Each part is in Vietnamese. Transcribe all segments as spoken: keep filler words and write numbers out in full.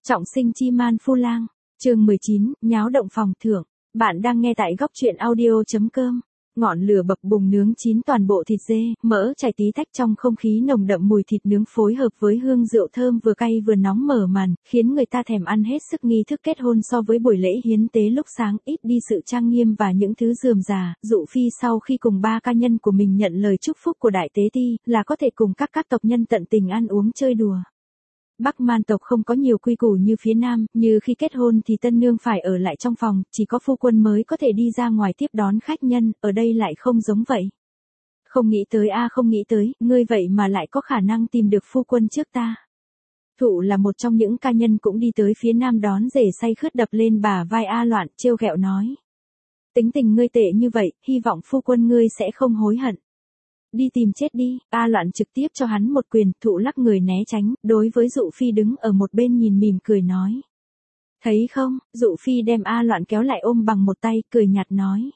Trọng sinh chi man phu lang, chương mười chín, nháo động phòng thưởng. Bạn đang nghe tại góc truyện audio.com. Ngọn lửa bập bùng nướng chín toàn bộ thịt dê, mỡ chảy tí tách trong không khí nồng đậm mùi thịt nướng phối hợp với hương rượu thơm vừa cay vừa nóng mở màn, khiến người ta thèm ăn hết sức. Nghi thức kết hôn so với buổi lễ hiến tế lúc sáng, ít đi sự trang nghiêm và những thứ rườm rà. Dụ Phi sau khi cùng ba ca nhân của mình nhận lời chúc phúc của đại tế ti, là có thể cùng các các tộc nhân tận tình ăn uống chơi đùa. Bắc Man tộc không có nhiều quy củ như phía Nam, như khi kết hôn thì tân nương phải ở lại trong phòng, chỉ có phu quân mới có thể đi ra ngoài tiếp đón khách nhân, ở đây lại không giống vậy. Không nghĩ tới a không nghĩ tới, ngươi vậy mà lại có khả năng tìm được phu quân trước ta. Thụ là một trong những ca nhân cũng đi tới phía Nam đón rể say khướt đập lên bả vai A Loạn, trêu ghẹo nói. Tính tình ngươi tệ như vậy, hy vọng phu quân ngươi sẽ không hối hận. Đi tìm chết đi, A Loạn trực tiếp cho hắn một quyền, Thụ lắc người né tránh, đối với Dụ Phi đứng ở một bên nhìn mỉm cười nói. Thấy không, Dụ Phi đem A Loạn kéo lại ôm bằng một tay, cười nhạt nói.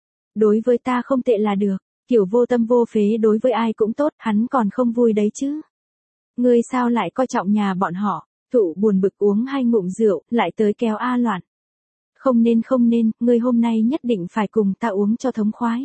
Đối với ta không tệ là được, kiểu vô tâm vô phế đối với ai cũng tốt, hắn còn không vui đấy chứ. Ngươi sao lại coi trọng nhà bọn họ, Thụ buồn bực uống hai ngụm rượu, lại tới kéo A Loạn. Không nên không nên, ngươi hôm nay nhất định phải cùng ta uống cho thống khoái.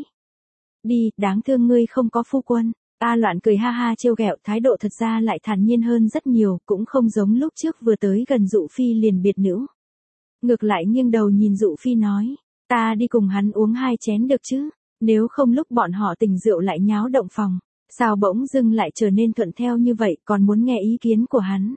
Đi, đáng thương ngươi không có phu quân. A Loạn cười ha ha trêu ghẹo, thái độ thật ra lại thản nhiên hơn rất nhiều, cũng không giống lúc trước vừa tới gần Dụ Phi liền biệt nữ. Ngược lại nghiêng đầu nhìn Dụ Phi nói, ta đi cùng hắn uống hai chén được chứ, nếu không lúc bọn họ tỉnh rượu lại nháo động phòng, sao bỗng dưng lại trở nên thuận theo như vậy, còn muốn nghe ý kiến của hắn.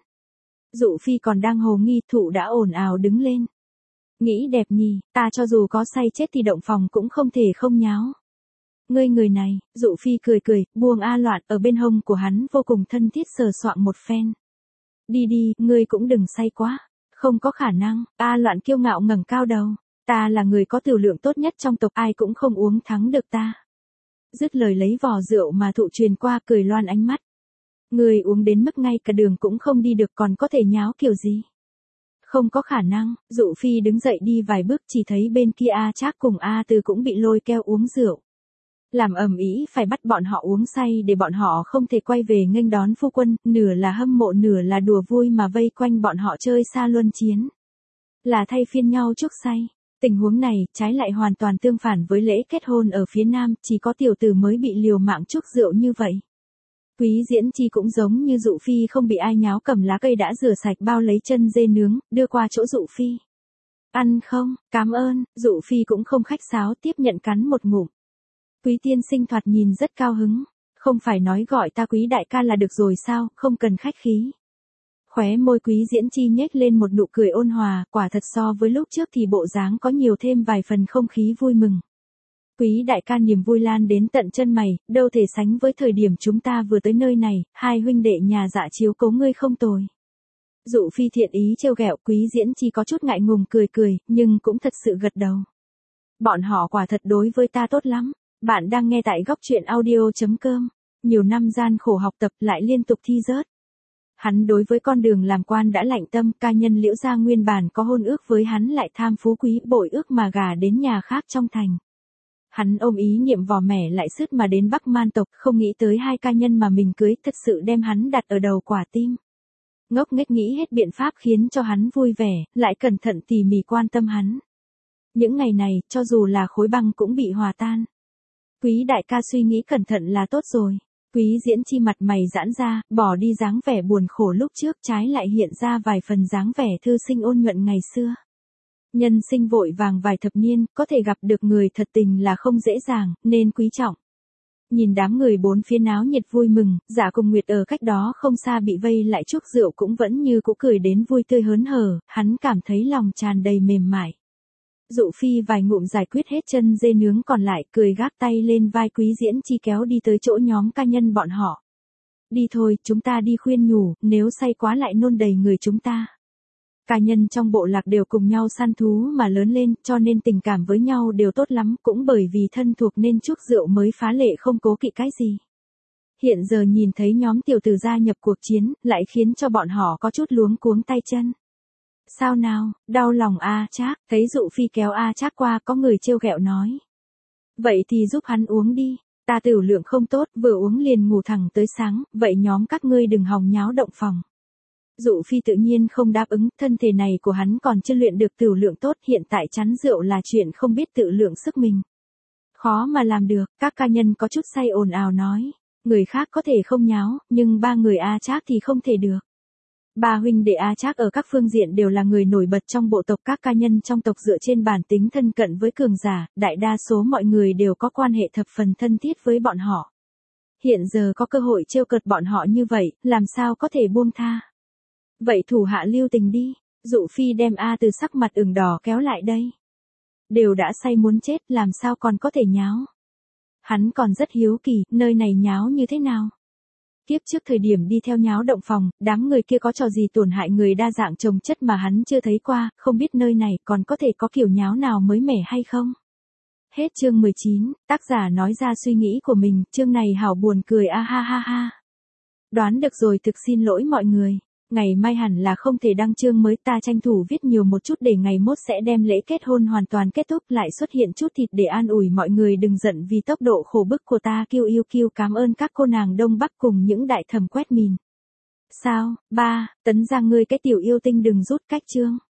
Dụ Phi còn đang hồ nghi, Thụ đã ồn ào đứng lên. Nghĩ đẹp nhỉ, ta cho dù có say chết thì động phòng cũng không thể không nháo. Ngươi người này, Dụ Phi cười cười, buông A Loạn ở bên hông của hắn vô cùng thân thiết sờ soạng một phen. Đi đi, ngươi cũng đừng say quá. Không có khả năng, A Loạn kiêu ngạo ngẩng cao đầu. Ta là người có tiểu lượng tốt nhất trong tộc, ai cũng không uống thắng được ta. Dứt lời lấy vò rượu mà Thụ truyền qua cười loan ánh mắt. Ngươi uống đến mức ngay cả đường cũng không đi được còn có thể nháo kiểu gì. Không có khả năng, Dụ Phi đứng dậy đi vài bước chỉ thấy bên kia A Trác cùng A Từ cũng bị lôi kéo uống rượu. Làm ầm ĩ phải bắt bọn họ uống say để bọn họ không thể quay về nghênh đón phu quân, nửa là hâm mộ nửa là đùa vui mà vây quanh bọn họ chơi xa luân chiến. Là thay phiên nhau chuốc say. Tình huống này trái lại hoàn toàn tương phản với lễ kết hôn ở phía Nam, chỉ có tiểu tử mới bị liều mạng chuốc rượu như vậy. Quý Diễn Chi cũng giống như Dụ Phi không bị ai nháo, cầm lá cây đã rửa sạch bao lấy chân dê nướng, đưa qua chỗ Dụ Phi. Ăn không, cảm ơn, Dụ Phi cũng không khách sáo tiếp nhận cắn một ngụm. Quý tiên sinh thoạt nhìn rất cao hứng, không phải nói gọi ta Quý đại ca là được rồi sao, không cần khách khí. Khóe môi Quý Diễn Chi nhếch lên một nụ cười ôn hòa, quả thật so với lúc trước thì bộ dáng có nhiều thêm vài phần không khí vui mừng. Quý đại ca niềm vui lan đến tận chân mày, đâu thể sánh với thời điểm chúng ta vừa tới nơi này, hai huynh đệ nhà dạ chiếu cố ngươi không tồi. Dụ Phi thiện ý trêu ghẹo, Quý Diễn Chi có chút ngại ngùng cười cười, nhưng cũng thật sự gật đầu. Bọn họ quả thật đối với ta tốt lắm. Bạn đang nghe tại góc truyện audio.com. Nhiều năm gian khổ học tập lại liên tục thi rớt. Hắn đối với con đường làm quan đã lạnh tâm, ca nhân Liễu gia nguyên bản có hôn ước với hắn lại tham phú quý bội ước mà gả đến nhà khác trong thành. Hắn ôm ý niệm vò mẻ lại sứt mà đến Bắc Man tộc, không nghĩ tới hai ca nhân mà mình cưới thật sự đem hắn đặt ở đầu quả tim. Ngốc nghếch nghĩ hết biện pháp khiến cho hắn vui vẻ, lại cẩn thận tỉ mỉ quan tâm hắn. Những ngày này, cho dù là khối băng cũng bị hòa tan. Quý đại ca suy nghĩ cẩn thận là tốt rồi. Quý Diễn Chi mặt mày giãn ra, bỏ đi dáng vẻ buồn khổ lúc trước, trái lại hiện ra vài phần dáng vẻ thư sinh ôn nhuận ngày xưa. Nhân sinh vội vàng vài thập niên, có thể gặp được người thật tình là không dễ dàng, nên quý trọng. Nhìn đám người bốn phía náo nhiệt vui mừng, Dạ cùng Nguyệt ở cách đó không xa bị vây lại chuốc rượu cũng vẫn như cũ cười đến vui tươi hớn hở, hắn cảm thấy lòng tràn đầy mềm mại. Dụ Phi vài ngụm giải quyết hết chân dê nướng còn lại, cười gác tay lên vai Quý Diễn Chi kéo đi tới chỗ nhóm ca nhân bọn họ. Đi thôi, chúng ta đi khuyên nhủ, nếu say quá lại nôn đầy người chúng ta. Ca nhân trong bộ lạc đều cùng nhau săn thú mà lớn lên, cho nên tình cảm với nhau đều tốt lắm, cũng bởi vì thân thuộc nên chuốc rượu mới phá lệ không cố kỵ cái gì. Hiện giờ nhìn thấy nhóm tiểu tử gia nhập cuộc chiến, lại khiến cho bọn họ có chút luống cuống tay chân. Sao nào, đau lòng A Trác, thấy Dụ Phi kéo A Trác qua có người trêu ghẹo nói. Vậy thì giúp hắn uống đi, ta tiểu lượng không tốt, vừa uống liền ngủ thẳng tới sáng, vậy nhóm các ngươi đừng hòng nháo động phòng. Dụ Phi tự nhiên không đáp ứng, thân thể này của hắn còn chưa luyện được tửu lượng tốt, hiện tại chắn rượu là chuyện không biết tự lượng sức mình. Khó mà làm được, các ca nhân có chút say ồn ào nói. Người khác có thể không nháo, nhưng ba người A Trác thì không thể được. Ba huynh đệ A Trác ở các phương diện đều là người nổi bật trong bộ tộc, các ca nhân trong tộc dựa trên bản tính thân cận với cường giả, đại đa số mọi người đều có quan hệ thập phần thân thiết với bọn họ. Hiện giờ có cơ hội trêu cợt bọn họ như vậy, làm sao có thể buông tha. Vậy thủ hạ lưu tình đi, Dụ Phi đem A Từ sắc mặt ửng đỏ kéo lại đây. Đều đã say muốn chết, làm sao còn có thể nháo. Hắn còn rất hiếu kỳ, nơi này nháo như thế nào. Tiếp trước thời điểm đi theo nháo động phòng, đám người kia có trò gì tổn hại người đa dạng chồng chất mà hắn chưa thấy qua, không biết nơi này còn có thể có kiểu nháo nào mới mẻ hay không. Hết chương mười chín, tác giả nói ra suy nghĩ của mình, chương này hảo buồn cười a ha ha ha. Đoán được rồi, thực xin lỗi mọi người. Ngày mai hẳn là không thể đăng chương mới, ta tranh thủ viết nhiều một chút để ngày mốt sẽ đem lễ kết hôn hoàn toàn kết thúc, lại xuất hiện chút thịt để an ủi mọi người đừng giận vì tốc độ khổ bức của ta. Kiêu yêu kiêu, cảm ơn các cô nàng Đông Bắc cùng những đại thẩm quét mìn. Sao, ba, Tấn Giang ngươi cái tiểu yêu tinh đừng rút cách chương.